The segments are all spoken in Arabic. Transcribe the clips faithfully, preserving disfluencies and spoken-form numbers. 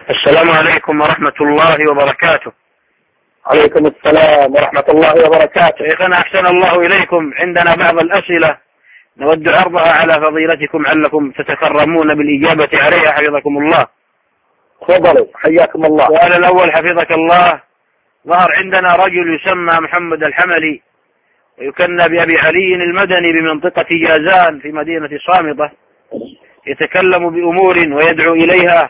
السلام عليكم ورحمة الله وبركاته. عليكم السلام ورحمة الله وبركاته. شيخنا أحسن الله إليكم، عندنا بعض الأسئلة نود عرضها على فضيلتكم علكم تتكرمون بالإجابة عليها حفظكم الله. تفضلوا حياكم الله. السؤال الأول حفظك الله، ظهر عندنا رجل يسمى محمد الحملي ويكنى بأبي علي المدني بمنطقة جازان في مدينة صامتة، يتكلم بأمور ويدعو إليها،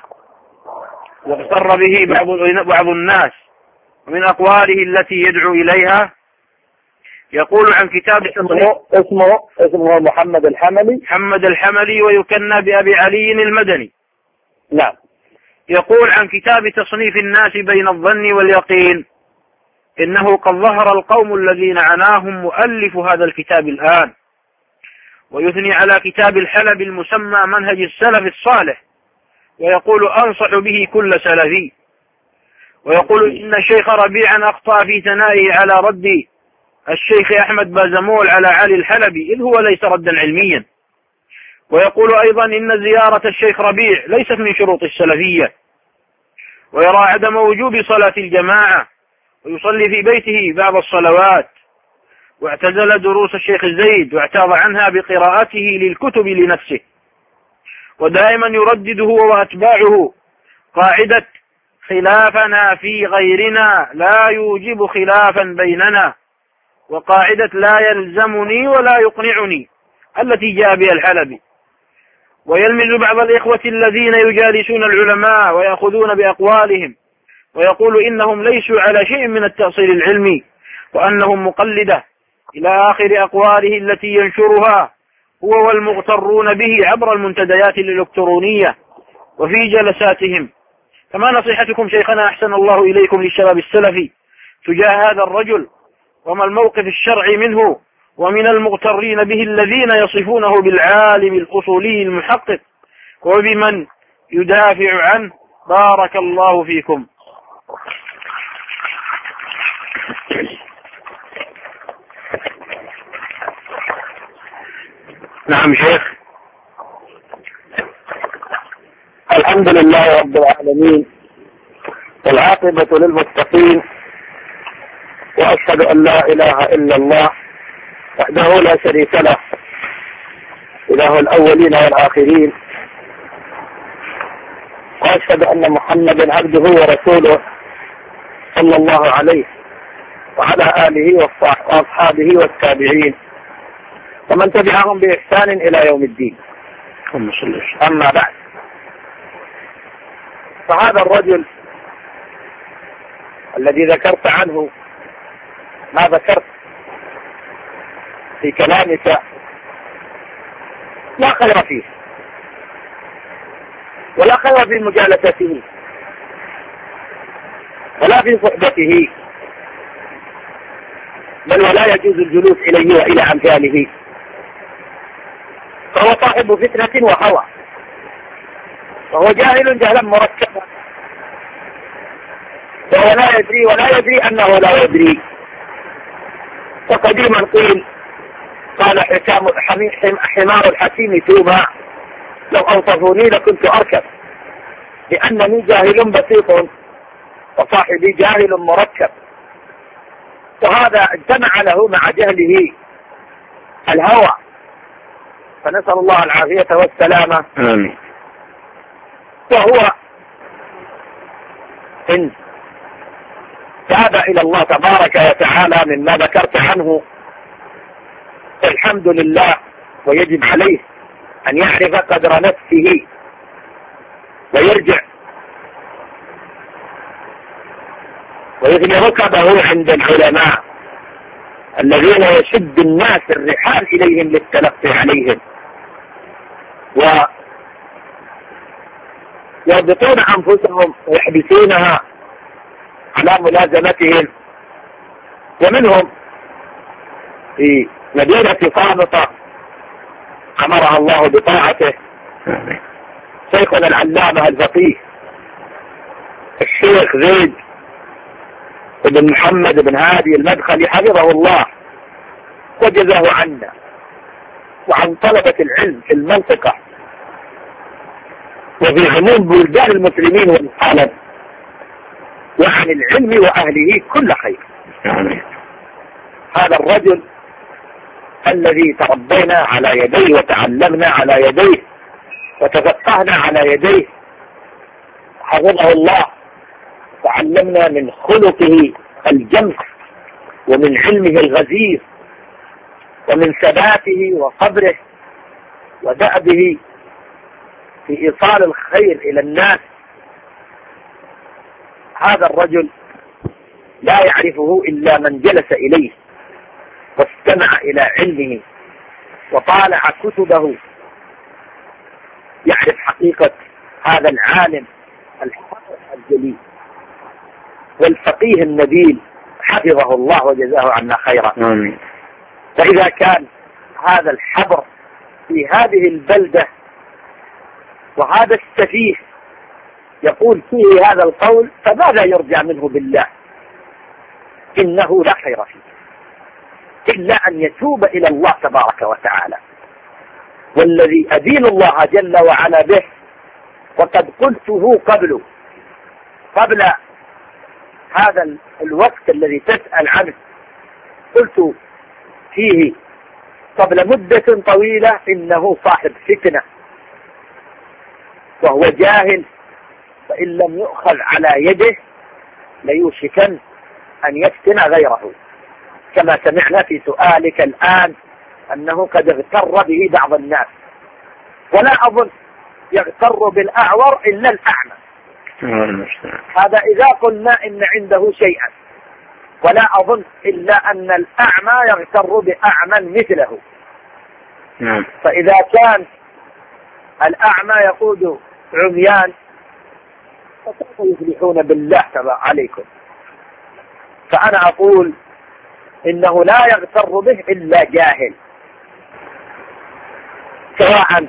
واغتر به بعض بعض الناس، ومن أقواله التي يدعو إليها يقول عن كتاب اسمه اسمه اسمه محمد الحملي محمد الحملي ويكنى بأبي علي المدني. نعم. يقول عن كتاب تصنيف الناس بين الظن واليقين إنه قد ظهر القوم الذين عناهم مؤلف هذا الكتاب الآن، ويثني على كتاب الحلبي المسمى منهج السلف الصالح، ويقول أنصح به كل سلفي، ويقول إن الشيخ ربيعا أخطأ في ثنائه على رد الشيخ أحمد بازمول على علي الحلبي إذ هو ليس ردا علميا، ويقول أيضا إن زيارة الشيخ ربيع ليست من شروط السلفية، ويرى عدم وجوب صلاة الجماعة، ويصلي في بيته بعض الصلوات، واعتزل دروس الشيخ الزيد واعتاض عنها بقراءته للكتب لنفسه، ودائما يردد هو وأتباعه قاعدة خلافنا في غيرنا لا يوجب خلافا بيننا، وقاعدة لا يلزمني ولا يقنعني التي جاء بها الحلبي، ويلمز بعض الإخوة الذين يجالسون العلماء ويأخذون بأقوالهم، ويقول إنهم ليسوا على شيء من التأصيل العلمي وأنهم مقلدة إلى آخر أقواله التي ينشرها هو والمغترون به عبر المنتديات الإلكترونية وفي جلساتهم. فما نصيحتكم شيخنا أحسن الله إليكم للشباب السلفي تجاه هذا الرجل، وما الموقف الشرعي منه ومن المغترين به الذين يصفونه بالعالم الأصولي المحقق وبمن يدافع عنه؟ بارك الله فيكم. نعم شيخ. الحمد لله رب العالمين، والعاقبة للمتقين، وأشهد أن لا إله إلا الله وحده لا شريك له، إله الأولين والآخرين، وأشهد أن محمدا عبده ورسوله صلى الله عليه وعلى آله وأصحابه والتابعين ومن تبعهم بإحسان إلى يوم الدين. أما بعد، فهذا الرجل الذي ذكرت عنه ما ذكرت في كلامك لا خير فيه، ولا خير في مجالسته ولا في صحبته، بل ولا يجوز الجلوس إليه وإلى أمثاله، فهو صاحب فتنة وهوى، وهو جاهل جهلا مركبا، وهو لا يدري ولا يدري أنه لا يدري. وقديما قيل قال حكام حمار الحكيم توما لو أوصفوني لكنت أركب، لأنني جاهل بسيط وصاحبي جاهل مركب، وهذا اجتمع له مع جهله الهوى، فنسأل الله العافية والسلامة. آمين. وهو إن تاب إلى الله تبارك وتعالى مما ذكرت عنه الحمد لله، ويجب عليه أن يعرف قدر نفسه ويرجع ويثني ركبه عند العلماء الذين يشد الناس الرحال إليهم للتلقي عليهم، ويربطون أنفسهم ويحبسونها على ملازمتهم. ومنهم في مدينة صامتة أمرها الله بطاعته شيخنا العلامة الفقيه الشيخ زيد بن محمد بن هادي المدخلي حفظه الله وجزاه عنا وعن طلبة العلم في المنطقة وفي عموم بلدان المسلمين والعالم، وعن العلم وأهله كل خير. هذا الرجل الذي تربينا على يديه وتعلمنا على يديه وتفقهنا على يديه، حفظه الله، تعلمنا من خلقه الجم ومن علمه الغزير ومن ثباته وصبره ودأبه في إيصال الخير إلى الناس. هذا الرجل لا يعرفه إلا من جلس إليه واستمع إلى علمه وطالع كتبه، يعرف حقيقة هذا العالم الجليل والفقيه النبيل، حفظه الله وجزاه عنا خيرا. آمين. فإذا كان هذا الحبر في هذه البلدة وهذا السفيه يقول فيه هذا القول، فماذا يرجع منه بالله؟ إنه لا خير فيه إلا أن يتوب إلى الله تبارك وتعالى، والذي أدين الله جل وعلا به، وقد قلته قبل قبل هذا الوقت الذي تسأل عنه، قلت فيه قبل مدة طويلة إنه صاحب فتنة وهو جاهل، فإن لم يؤخذ على يده ليوشكن أن يفتن غيره، كما سمعنا في سؤالك الآن أنه قد اغتر به بعض الناس، ولا أظن يغتر بالأعور إلا الأعمى. هذا إذا قلنا إن عنده شيئا، ولا أظن إلا أن الأعمى يغتر بأعمى مثله. فإذا كان الأعمى يقود عميان فكيف يفلحون بالله تبارك عليكم؟ فأنا أقول إنه لا يغتر به إلا جاهل، سواء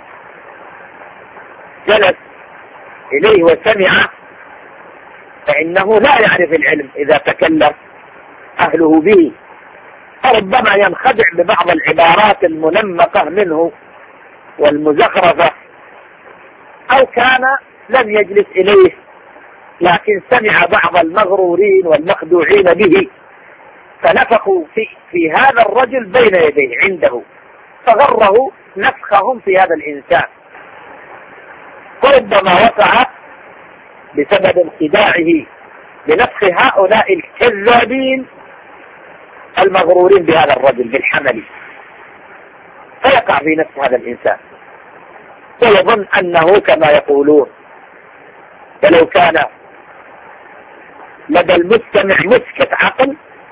جلس إليه وسمع، فإنه لا يعرف العلم إذا تكلم أهله به، فربما ينخدع ببعض العبارات المنمقة منه والمزخرفة، أو كان لم يجلس إليه لكن سمع بعض المغرورين والمخدوعين به فنفخوا في, في هذا الرجل بين يديه عنده، فغره نفخهم في هذا الإنسان، وربما وقع بسبب انخداعه بنفخ هؤلاء الكذابين المغرورين بهذا الرجل بالحمل، فيقع في نفس هذا الإنسان ويظن أنه كما يقولون. فلو كان لدى المستمع مسكة عقل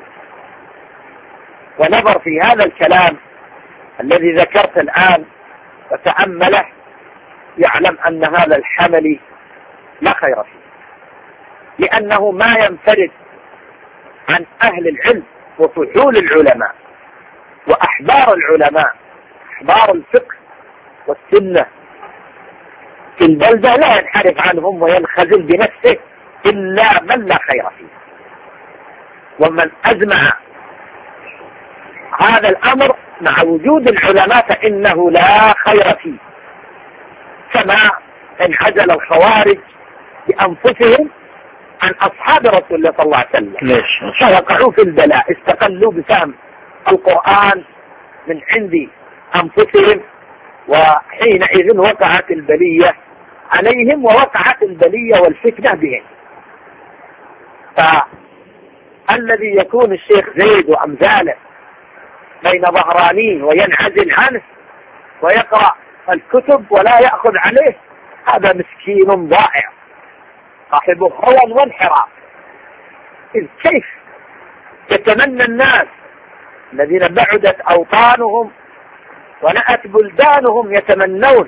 ونظر في هذا الكلام الذي ذكرت الآن وتأمله، يعلم أن هذا الحمل لا خير فيه، لأنه ما ينفرد عن أهل العلم وفحول العلماء وأحبار العلماء، أحبار الفقه والسنة في البلدة، لا ينحرف عنهم وينخزل بنفسه إلا من لا خير فيه. ومن أجمع هذا الأمر مع وجود العلماء فإنه لا خير فيه، كما انعزل الخوارج بأنفسهم عن أصحاب رسول الله صلى الله عليه وسلم، فوقعوا في البلاء، استقلوا بفهم القرآن من عند أنفسهم، وحينئذ وقعت البلية عليهم ووقعت البلية والفتنة بهم. فالذي يكون الشيخ زيد وأمثاله بين ظهرانين وينعزل عنه ويقرأ الكتب ولا يأخذ عليه، هذا مسكين ضائع صاحب هوى وانحراف. إذ كيف يتمنى الناس الذين بعدت أوطانهم ونأت بلدانهم يتمنون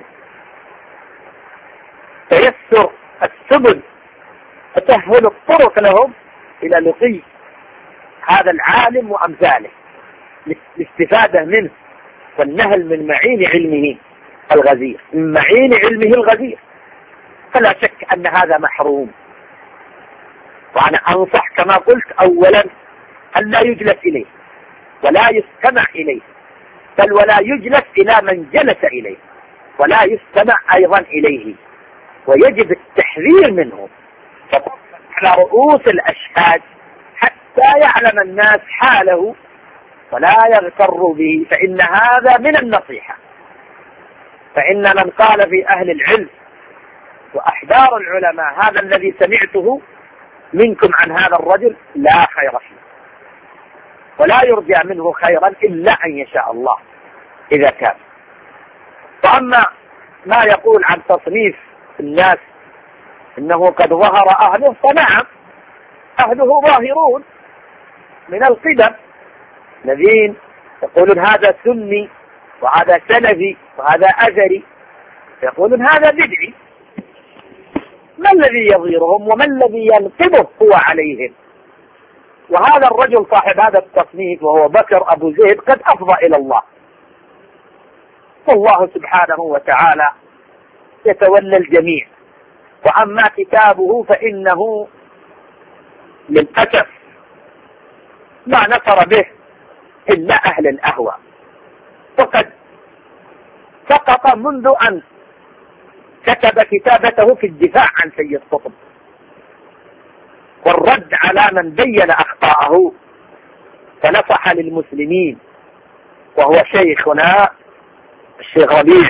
تيسر السبل وتسهل الطرق لهم إلى لقي هذا العالم وأمثاله الاستفادة منه والنهل من معين علمه الغزير، من معين علمه الغزير، فلا شك أن هذا محروم. وأنا أنصح كما قلت أولا أن لا يجلس إليه ولا يستمع إليه، بل ولا يجلس إلى من جلس إليه، ولا يستمع أيضا إليه، ويجب التحذير منه على رؤوس الأشهاد حتى يعلم الناس حاله ولا يغتروا به، فإن هذا من النصيحة. فإن من قال في أهل العلم وأحبار العلماء هذا الذي سمعته منكم عن هذا الرجل لا خير فيه، ولا يرجى منه خيرا إلا أن يشاء الله إذا كان. وأما ما يقول عن تصنيف الناس إنه قد ظهر أهله، فنعم أهله ظاهرون من القدم الذين يقولون هذا سني وهذا سلفي وهذا أثري، يقولون هذا بدعي. ما الذي يظهرهم وما الذي ينقضه هو عليهم؟ وهذا الرجل صاحب هذا التصنيف وهو بكر أبو زيد قد أفضى إلى الله، والله سبحانه وتعالى يتولى الجميع. وأما كتابه فإنه للأسف ما نصر به إلا أهل الأهواء، وقد سقط منذ أن كتب كتابته في الدفاع عن سيد قطب والرد على من بين أخطاءه فنصح للمسلمين، وهو شيخنا الشيخ ربيع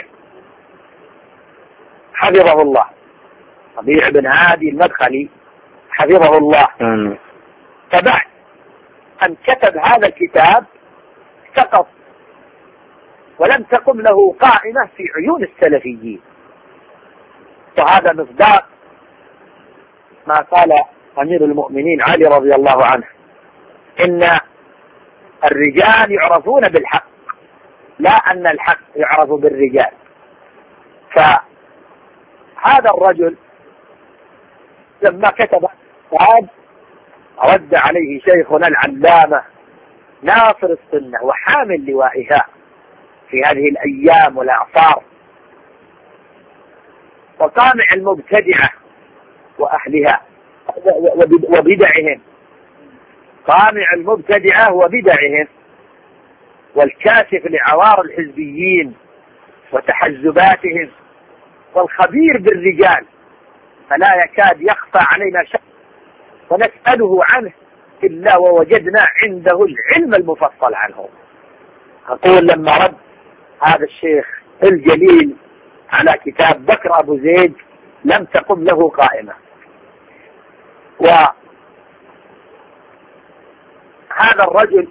حفظه الله، ربيع بن هادي المدخلي حفظه الله. فبعد أن كتب هذا الكتاب سقط ولم تقم له قائمة في عيون السلفيين، وهذا مصداق ما قال أمير المؤمنين علي رضي الله عنه إن الرجال يعرفون بالحق لا أن الحق يعرف بالرجال. فهذا الرجل لما كتب هذا رد عليه شيخنا العلامة ناصر السنة وحامل لوائها في هذه الأيام والأعصار وقامع المبتدعة وأهلها وبدعهم، قامع المبتدعة وبدعهم والكاشف لعوار الحزبيين وتحزباتهم والخبير بالرجال، فلا يكاد يخفى علينا شيء ونسأله عنه إلا ووجدنا عنده العلم المفصل عنه. أقول لما رد هذا الشيخ الجليل على كتاب بكر أبو زيد لم تقم له قائمة، وهذا الرجل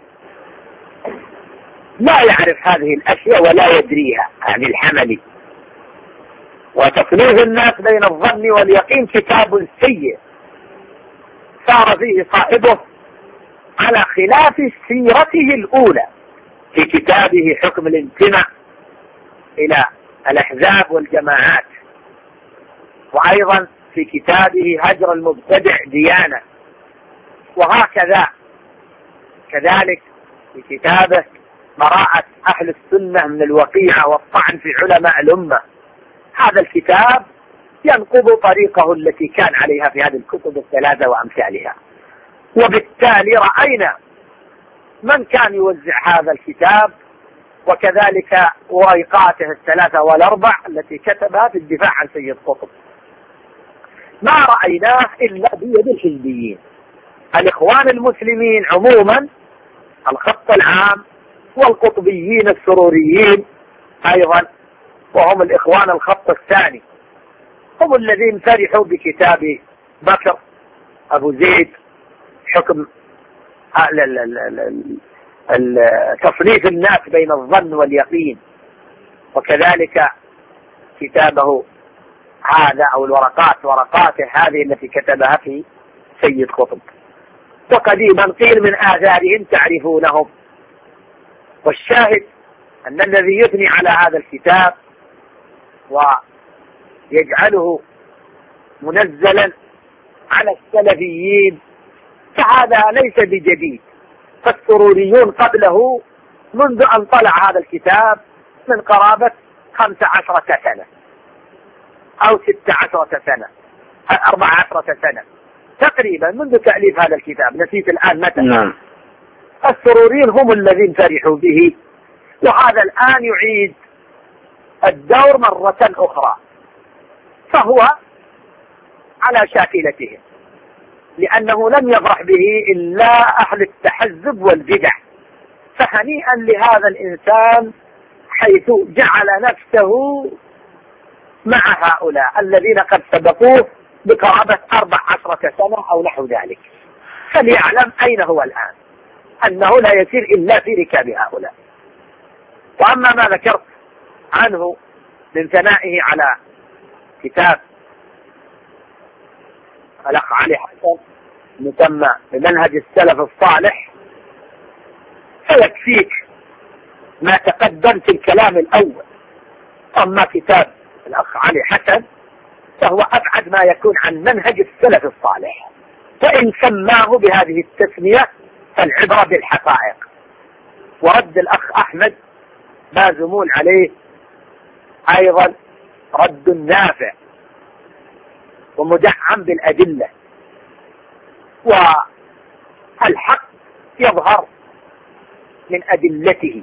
لا يعرف هذه الأشياء ولا يدريها عن الحملي. وتصنيف الناس بين الظن واليقين كتاب سيء صار فيه صاحبه على خلاف سيرته الأولى في كتابه حكم الانتماء إلى الأحزاب والجماعات، وأيضا في كتابه هجر المبتدع ديانة، وهكذا كذلك في كتابه براءة أهل السنة من الوقيعة والطعن في علماء الأمة. هذا الكتاب ينقض طريقه التي كان عليها في هذه الكتب الثلاثة وأمثالها، وبالتالي رأينا من كان يوزع هذا الكتاب وكذلك ورقاته الثلاثة والأربع التي كتبها في الدفاع عن سيد قطب، ما رأيناه إلا بيد الحزبيين. الإخوان المسلمين عموما الخط العام والقطبيين السروريين أيضا وهم الإخوان الخط الثاني هم الذين فرحوا بكتاب بكر أبو زيد حكم تصنيف الناس بين الظن واليقين، وكذلك كتابه هذا أو الورقات ورقاته هذه التي كتبها في سيد قطب. وقديما قيل من آثارهم تعرفونهم. والشاهد أن الذي يثني على هذا الكتاب ويجعله منزلا على السلفيين فهذا ليس بجديد، فالسروريون قبله منذ أن طلع هذا الكتاب من قرابة خمس عشرة سنة أو ست عشرة سنة أربع عشرة سنة تقريبا منذ تأليف هذا الكتاب، نسيت الآن متى. نعم. السروريين هم الذين فرحوا به، وهذا الآن يعيد الدور مرة أخرى. فهو على شاكلتهم، لأنه لم يفرح به إلا أهل التحزب والبدع. فهنيئا لهذا الإنسان حيث جعل نفسه مع هؤلاء الذين قد سبقوه بقرابة أربع عشرة سنة أو نحو ذلك، فليعلم أين هو الآن، أنه لا يسير إلا في ركاب هؤلاء. وأما ما ذكرت عنه من ثنائه على كتاب الأخ علي حسن مسمى بمنهج السلف الصالح، فيكفيك ما تقدم في الكلام الأول. أما كتاب الأخ علي حسن فهو أبعد ما يكون عن منهج السلف الصالح، فإن سماه بهذه التسمية فالعبرة بالحقائق. ورد الأخ أحمد بازمون عليه أيضا رد نافع ومدعم بالأدلة، والحق يظهر من أدلته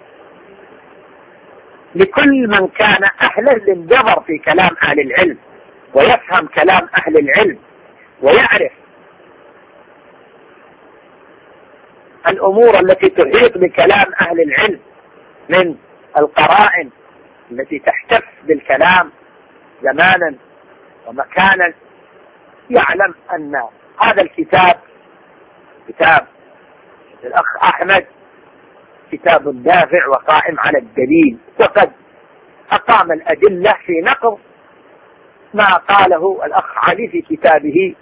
لكل من كان أهلا للنظر في كلام أهل العلم ويفهم كلام أهل العلم ويعرف الأمور التي تحيط بكلام أهل العلم من القرائن التي تحتف بالكلام زمانا ومكانا، يعلم أن هذا الكتاب كتاب الأخ أحمد كتاب دافع وقائم على الدليل، وقد أقام الأدلة في نقض ما قاله الأخ علي في كتابه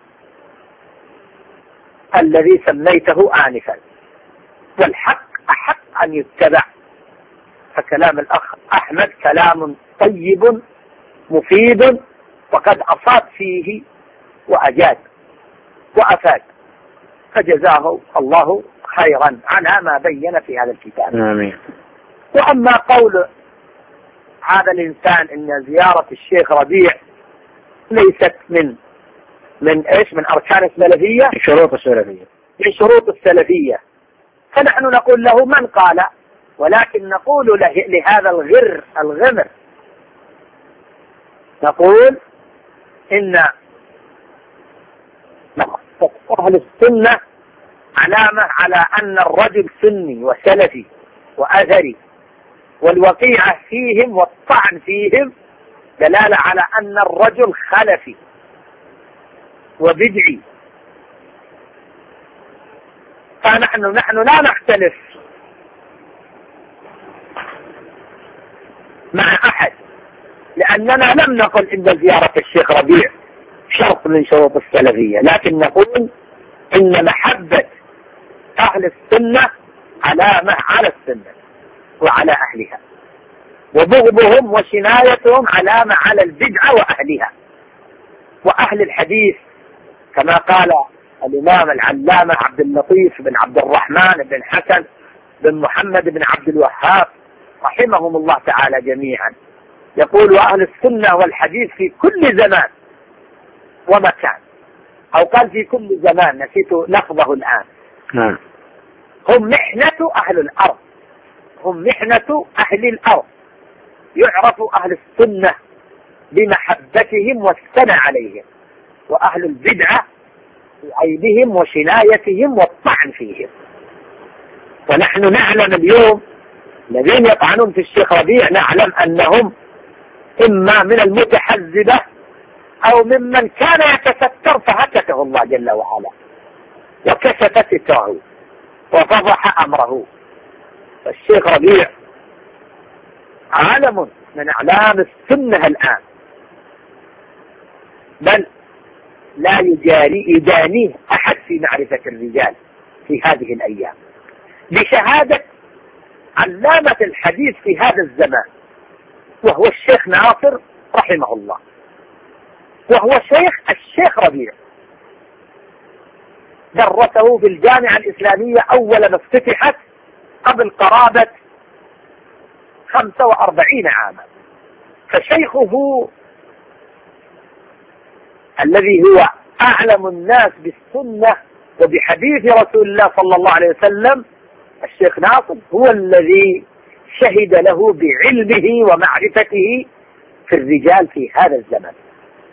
الذي سميته آنفا. والحق أحق أن يتبع، فكلام الأخ أحمد كلام طيب مفيد، وقد أصاب فيه وأجاد وأفاد، فجزاه الله خيرا على ما بين في هذا الكتاب. آمين. وأما قول هذا الإنسان إن زيارة الشيخ ربيع ليست من من إيش من أركان السلفية، شروط السلفية، من شروط السلفية، فنحن نقول له من قال، ولكن نقول له لهذا الغر الغمر، نقول إن أهل السنة علامة على أن الرجل سني وسلفي وأثري، والوقيعة فيهم والطعن فيهم دلالة على أن الرجل خلفي وبدعي. فنحن نحن لا نختلف مع أحد، لأننا لم نقل إن زيارة الشيخ ربيع شرط من شروط السلفية، لكن نقول إن محبة أهل السنة علامة على السنة وعلى أهلها، وبغضهم وشنايتهم علامة على البدعة وأهلها وأهل الحديث، كما قال الإمام العلامة عبد اللطيف بن عبد الرحمن بن حسن بن محمد بن عبد الوهاب رحمهم الله تعالى جميعا، يقول وأهل السنة والحديث في كل زمان ومكان، أو قال في كل زمان، نسيت لفظه الآن، نعم، هم محنة أهل الأرض، هم محنة أهل الأرض، يعرف أهل السنة بمحبتهم والثناء عليهم، وأهل البدعة بعيبهم وشنايتهم والطعن فيهم. ونحن نعلم اليوم الذين يطعنون في الشيخ ربيع نعلم أنهم إما من المتحزبة أو ممن كان يتستر فهكته الله جل وعلا وكشف ستره وفضح أمره. فالشيخ ربيع عالم من أعلام السنة الآن، بل لا يجاري يدانيه أحد في معرفة الرجال في هذه الأيام، بشهادة علامة الحديث في هذا الزمان وهو الشيخ ناصر رحمه الله، وهو شيخ الشيخ ربيع، درسه في الجامعة الإسلامية أول ما افتتحت قبل قرابة خمسة وأربعين عاما. فشيخه الذي هو أعلم الناس بالسنة وبحديث رسول الله صلى الله عليه وسلم الشيخ ناصر هو الذي شهد له بعلمه ومعرفته في الرجال في هذا الزمن،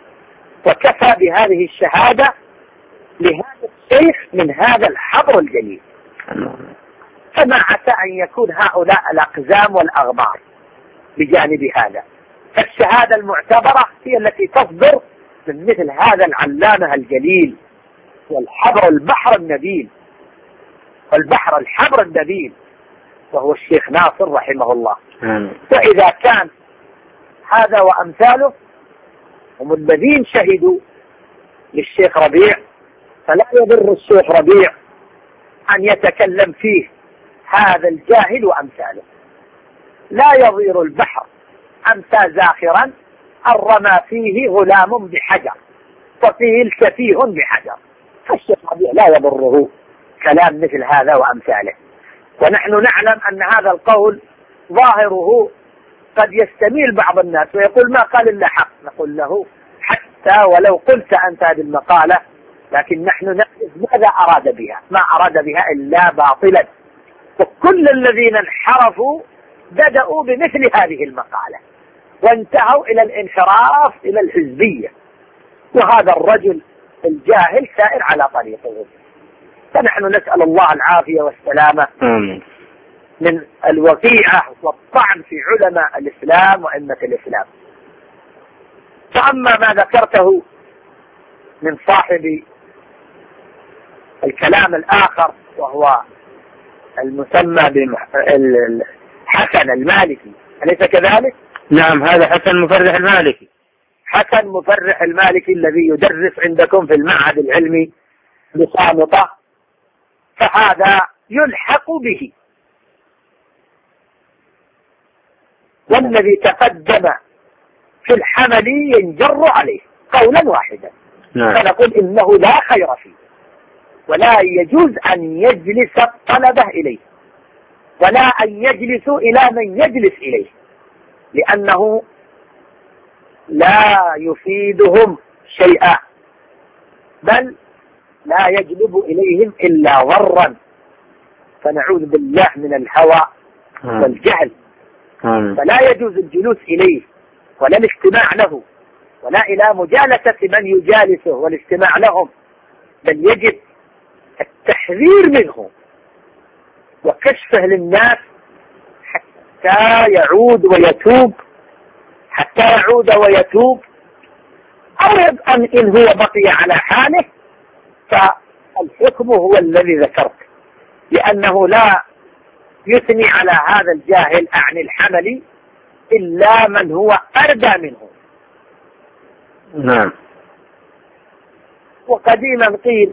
وكفى بهذه الشهادة لهذا الشيخ من هذا الحبر الجليل. فما عسى أن يكون هؤلاء الأقزام والأغمار بجانب هذا. فالشهادة المعتبرة هي التي تصدر من مثل هذا العلامة الجليل والحبر البحر النبيل والبحر الحبر النبيل وهو الشيخ ناصر رحمه الله. وإذا كان هذا وأمثاله هم الذين شهدوا للشيخ ربيع، فلا يضر الشيخ ربيع أن يتكلم فيه هذا الجاهل وأمثاله. لا يضير البحر أمسى زاخرا أن رمى فيه غلام بحجر وفيه الكفيه بحجر. فالشيخ ربيع لا يضره كلام مثل هذا وأمثاله. ونحن نعلم أن هذا القول ظاهره قد يستميل بعض الناس ويقول ما قال إلا حق. نقول له حتى ولو قلت أنت هذه المقالة لكن نحن نعرف ماذا أراد بها، ما أراد بها إلا باطلا. وكل الذين انحرفوا بدأوا بمثل هذه المقالة وانتهوا إلى الانحراف إلى الحزبية، وهذا الرجل الجاهل سائر على طريقه. فنحن نسأل الله العافية والسلامة من الوقيعة والطعن في علماء الإسلام وأئمة الإسلام. فأما ما ذكرته من صاحب الكلام الآخر وهو المسمى بحسن المالكي، أليس كذلك؟ نعم، هذا حسن مفرح المالكي. حسن مفرح المالكي الذي يدرس عندكم في المعهد العلمي بصامطة، فهذا يلحق به. والذي تقدم في الحمل ينجر عليه قولا واحدا. نعم. فنقول إنه لا خير فيه ولا يجوز أن يجلس الطلبة إليه ولا أن يجلسوا إلى من يجلس إليه، لأنه لا يفيدهم شيئا بل لا يجلب إليهم إلا ضرا. فنعوذ بالله من الهوى والجهل. فلا يجوز الجلوس إليه ولا الاستماع له ولا إلى مجالسة من يجالسه والاستماع لهم، بل يجب التحذير منه وكشفه للناس حتى يعود ويتوب حتى يعود ويتوب أو إن هو بقي على حاله فالحكم هو الذي ذكرت، لأنه لا يثني على هذا الجاهل عن الحمل إلا من هو أردى منه. نعم. وقديما قيل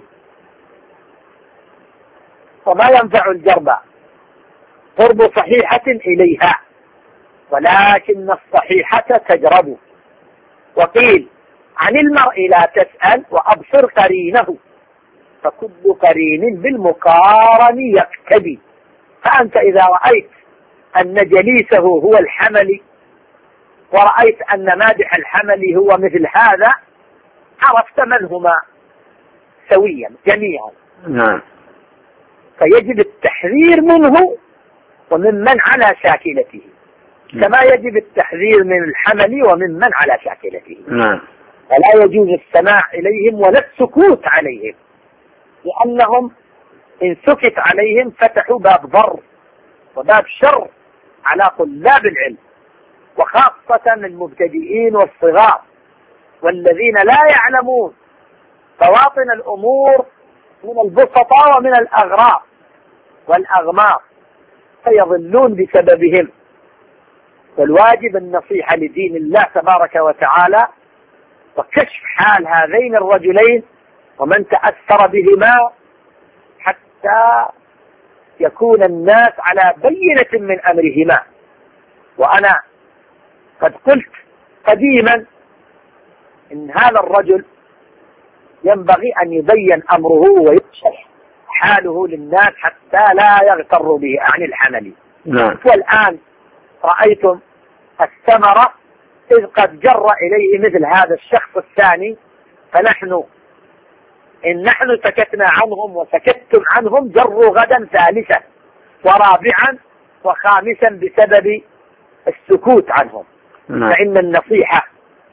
وما ينفع الجرب قرب صحيحة إليها ولكن الصحيحة تجرب. وقيل عن المرء لا تسأل وأبصر قرينه فكل قرين بالمقارن يقتدي. فأنت إذا رأيت أن جليسه هو الحمل ورأيت أن مادح الحمل هو مثل هذا عرفت من هما سويا جميعا. نعم. فيجب التحذير منه وممن على شاكلته كما يجب التحذير من الحمل وممن على شاكلته. نعم. ولا يجوز السماع إليهم ولا السكوت عليهم، لأنهم إن سكت عليهم فتحوا باب ضر وباب شر على طلاب العلم، وخاصة المبتدئين والصغار والذين لا يعلمون بواطن الأمور من البسطاء ومن الأغراض والأغمار فيضلون بسببهم. فالواجب النصيحة لدين الله تبارك وتعالى وكشف حال هذين الرجلين ومن تأثر بهما حتى يكون الناس على بينة من أمرهما. وأنا قد قلت قديما إن هذا الرجل ينبغي أن يبين أمره ويكشف حاله للناس حتى لا يغتر به عن الحمل. نعم. والآن رأيتم الثمرة إذ قد جر إليه مثل هذا الشخص الثاني، فنحن إن نحن سكتنا عنهم وسكتتم عنهم جروا غدا ثالثا ورابعا وخامسا بسبب السكوت عنهم. نعم. فإن النصيحة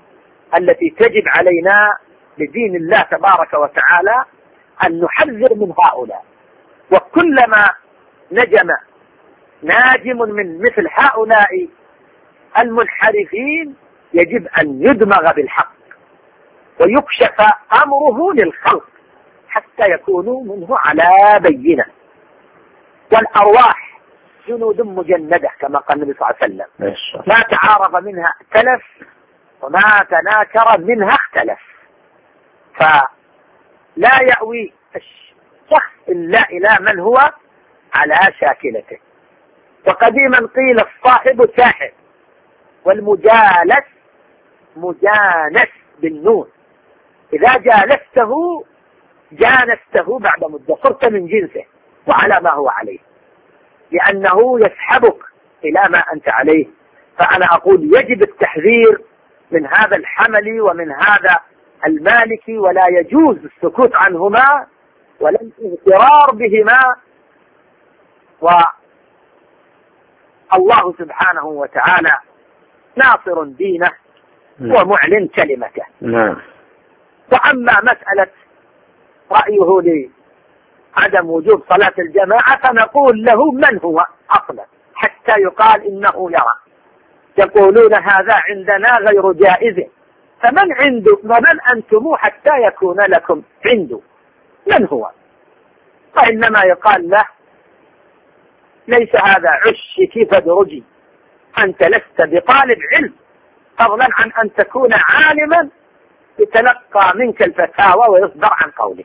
التي تجب علينا لدين الله تبارك وتعالى أن نحذر من هؤلاء. وكلما نجم ناجم من مثل هؤلاء المنحرفين يجب أن يدمغ بالحق ويكشف أمره للخلق حتى يكونوا منه على بينة. والأرواح جنود مجندة كما قال النبي صلى الله عليه وسلم، ما تعارض منها ائتلف وما تناكر منها اختلف. فلا يأوي الشخص إلا إلى من هو على شاكلته. وقديما قيل الصاحب ساحب والمجالس مجانس بالنون، إذا جالسته جانسته بعد مدة، صرت من جنسه وعلى ما هو عليه، لأنه يسحبك إلى ما أنت عليه. فأنا أقول يجب التحذير من هذا الحمل ومن هذا المالكي، ولا يجوز السكوت عنهما ولا الاغترار بهما. والله سبحانه وتعالى ناصر دينه ومعلن كلمته. وأما مسألة رأيه لعدم وجوب صلاة الجماعة فنقول له من هو أصلا حتى يقال إنه يرى. يقولون هذا عندنا غير جائز، فمن عنده ومن أنتم حتى يكون لكم عنده من هو؟ فإنما يقال له ليس هذا عشك فادرجي، أنت لست بطالب علم فضلا عن أن تكون عالما يتلقى منك الفتاوى ويصدر عن قولك.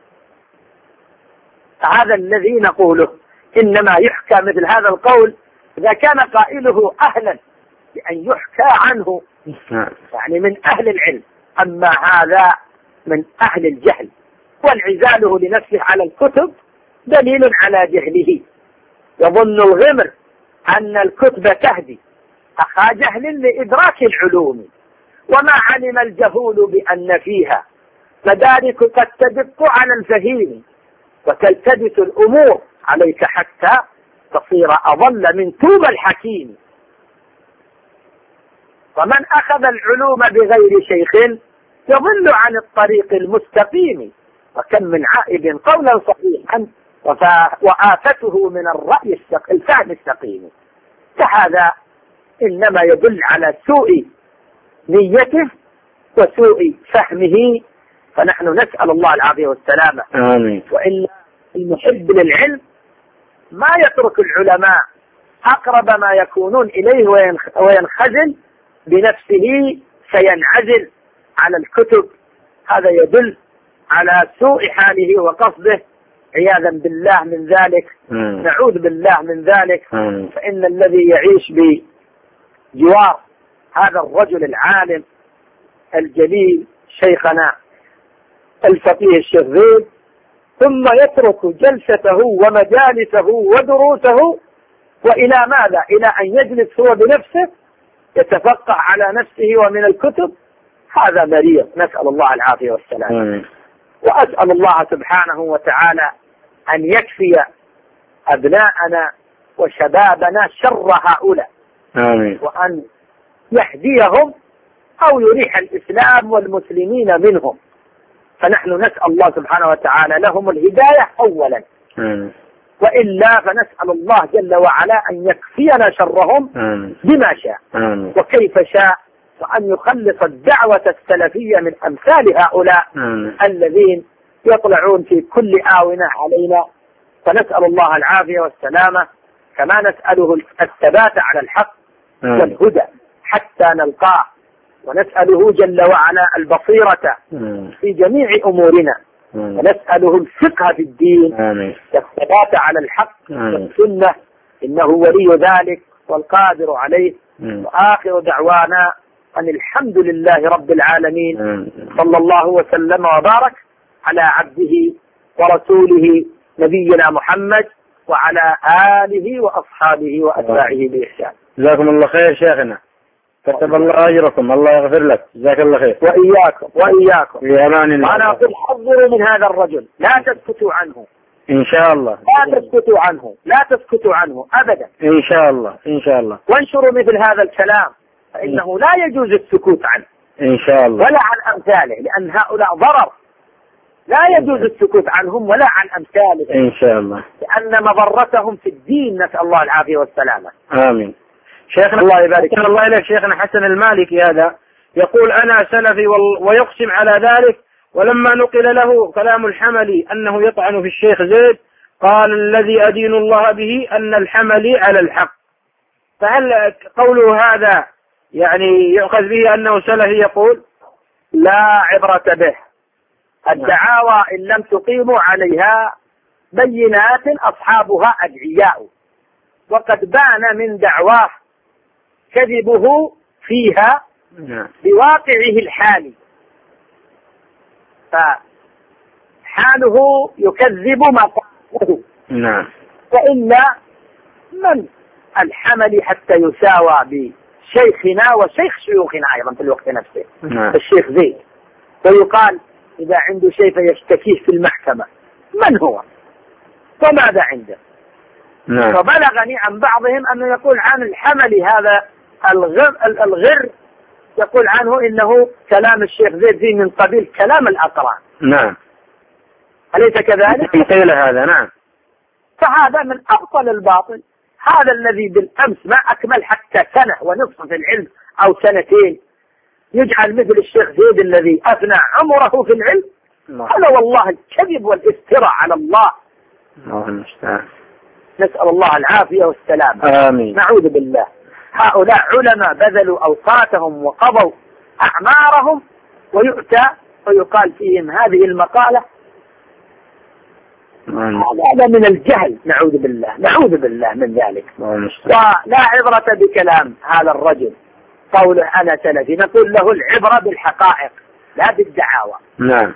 هذا الذي نقوله إنما يحكى مثل هذا القول إذا كان قائله أهلا لأن يحكى عنه، يعني من أهل العلم. أما هذا من أهل الجهل، وانعزاله لنفسه على الكتب دليل على جهله. يظن الغمر أن الكتب تهدي أخا جهل لإدراك العلوم، وما علم الجهول بأن فيها مدارك قد تدق على الفهيم، وتلتبس الأمور عليك حتى تصير أضل من توب الحكيم. ومن أخذ العلوم بغير شيخ يضل عن الطريق المستقيم، وكم من عائب قولا صحيحا وآفته من الرأي الفهم السقيم. فهذا إنما يدل على سوء نيته وسوء فهمه، فنحن نسأل الله العافية والسلامة. آمين. وإن المحب للعلم ما يترك العلماء أقرب ما يكونون إليه وينخزل بنفسه فينعزل على الكتب. هذا يدل على سوء حاله وقصده، عياذا بالله من ذلك. مم. نعوذ بالله من ذلك. مم. فإن الذي يعيش بجوار هذا الرجل العالم الجليل شيخنا الفقيه الشيخ زيد ثم يترك جلسته ومجالسه ودروسه وإلى ماذا؟ إلى أن يجلس هو بنفسه يتفقه على نفسه ومن الكتب، هذا مريض، نسأل الله العافية والسلام. وأسأل الله سبحانه وتعالى أن يكفي أبناءنا وشبابنا شر هؤلاء. آمين. وأن يهديهم أو يريح الإسلام والمسلمين منهم، فنحن نسأل الله سبحانه وتعالى لهم الهداية أولا. آمين. وإلا فنسأل الله جل وعلا أن يكفينا شرهم آمين. بما شاء آمين. وكيف شاء، وأن يخلص الدعوة السلفية من أمثال هؤلاء آمين. الذين يطلعون في كل آونة علينا. فنسأل الله العافية والسلامة، كما نسأله الثبات على الحق آمين. والهدى حتى نلقاه، ونسأله جل وعلا البصيرة آمين. في جميع أمورنا، آمين. ونسأله الفقه في الدين آمين. والثبات على الحق آمين. والسنة، إنه ولي ذلك والقادر عليه. آمين. وآخر دعوانا أن الحمد لله رب العالمين. آمين. صلى الله وسلم وبارك على عبده ورسوله نبينا محمد وعلى آله وأصحابه وأتباعه بإحسان. جزاكم الله خير شيخنا، كتب الله أجركم، الله يغفر لك، جزاك الله خير. وإياكم وإياكم. في أمان الله. وأنا أقول حذروا من هذا الرجل، لا تسكتوا عنه إن شاء الله، لا تسكتوا عنه، لا تسكتوا عنه أبدا إن شاء الله إن شاء الله. وانشروا مثل هذا الكلام، فإنه لا يجوز السكوت عنه. إن شاء الله، ولا عن أمثاله، لأن هؤلاء ضرر لا يجوز السكوت عنهم ولا عن أمثالهم إن شاء الله، لأن مضرتهم في الدين نسأل الله العافية والسلامة. آمين. شيخنا الله يبارك الله إليك، شيخنا حسن المالكي هذا يقول أنا سلفي ويقسم على ذلك، ولما نقل له كلام الحملي أنه يطعن في الشيخ زيد قال الذي أدين الله به أن الحملي على الحق. فهل قوله هذا يعني يؤخذ به أنه سلفي يقول؟ لا عبرة به. الدعاوى إن لم تقيموا عليها بينات أصحابها أدعياء، وقد بان من دعواه كذبه فيها بواقعه الحالي، فحاله يكذب ما قاله. نعم. وإلا من الحمل حتى يساوى بشيخنا وشيخ شيوخنا أيضا في الوقت نفسه. نعم. الشيخ زيد، ويقال إذا عنده شيء فيشتكيه في المحكمة، من هو وماذا عنده؟ نعم. فبلغني عن بعضهم أنه يقول عن الحمل هذا الغر, الغر يقول عنه إنه كلام الشيخ زيد فيه من قبيل كلام الأقران. نعم. أليس كذلك؟ قيل هذا. نعم. فهذا من أبطل الباطل، هذا الذي بالأمس ما أكمل حتى سنة ونصف في العلم أو سنتين يجعل مثل الشيخ زيد الذي أفنى عمره في العلم. هذا والله الكذب والافتراء على الله. الله المستعان. نسأل الله العافية والسلامة. آمين. نعوذ بالله. هؤلاء علماء بذلوا أوقاتهم وقضوا أعمارهم ويؤتى ويقال فيهم هذه المقالة. هذا من الجهل، نعوذ بالله نعوذ بالله من ذلك. ولا عبرة بكلام هذا الرجل قوله أنا سلفي، نقول له العبرة بالحقائق لا بالدعاوى. نعم.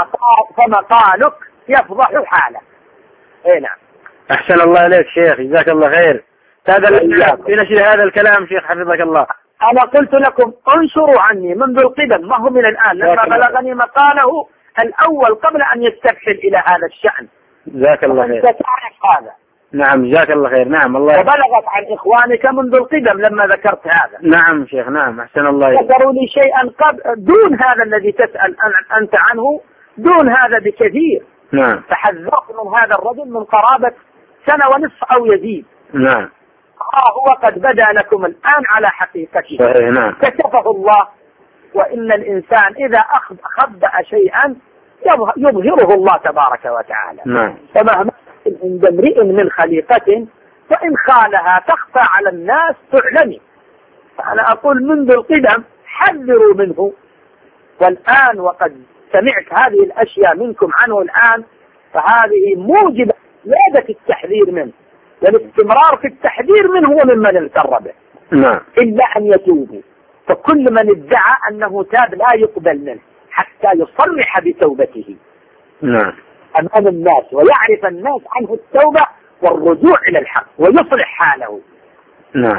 فمقالك يفضح حاله. اي نعم. أحسن الله إليك شيخ، جزاك الله خير. هذا في نشر هذا الكلام شيخ حفظك الله. أنا قلت لكم انشروا عني منذ القدم، ما هو من الآن، لما بلغني مقاله الأول قبل أن يستفحل إلى هذا الشأن. جزاك الله خير. تعرف هذا. نعم جزاك الله خير. نعم. الله وبلغت عن إخوانك منذ القدم لما ذكرت هذا. نعم شيخ. نعم أحسن الله إليك. ذكروا لي شيئا قبل دون هذا الذي تسأل أنت عنه، دون هذا بكثير. نعم. تحذرت من هذا الرجل من قرابة سنة ونصف أو يزيد. نعم. آه هو قد بدا لكم الآن على حقيقته. صحيح. نعم. كشفه الله. وإن الإنسان إذا خبأ شيئا يظهره الله تبارك وتعالى. نعم. فمهما عند امرئ من خليقة فإن خالها تخفى على الناس تعلمي. فأنا أقول منذ القدم حذروا منه، والآن وقد سمعت هذه الأشياء منكم عنه الآن، فهذه موجبة زيادة التحذير منه والاستمرار في التحذير منه وممن اغتر به. نعم. إلا أن يتوبوا، فكل من ادعى أنه تاب لا يقبل منه حتى يصرح بتوبته. نعم. أمام الناس ويعرف الناس عنه التوبة والرجوع إلى الحق ويصلح حاله. نعم.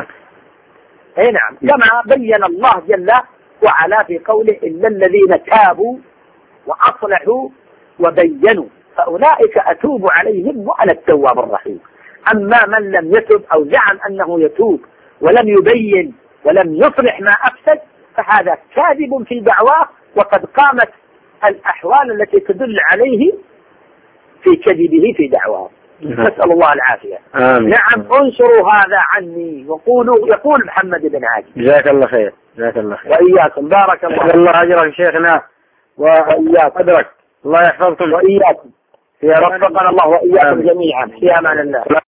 أي نعم. كما بين الله جل وعلا في قوله إلا الذين تابوا وأصلحوا وبينوا فأولئك أتوب عليهم وأنا التواب الرحيم. أما من لم يتب أو زعم أنه يتوب ولم يبين ولم يصلح ما أفسد فهذا كاذب في دعواه، وقد قامت الأحوال التي تدل عليه في كذبه في دعواه. نسأل الله العافية. آمين. نعم. انشروا هذا عني وقولوا، يقول محمد بن عادي. جزاك الله خير. جزاك الله خير. وإياكم. بارك الله. الله أجرك شيخنا وإياك أدرك. الله يحفظكم وإياكم. يا رب. وفقنا الله وإياكم جميعا في أمان الله.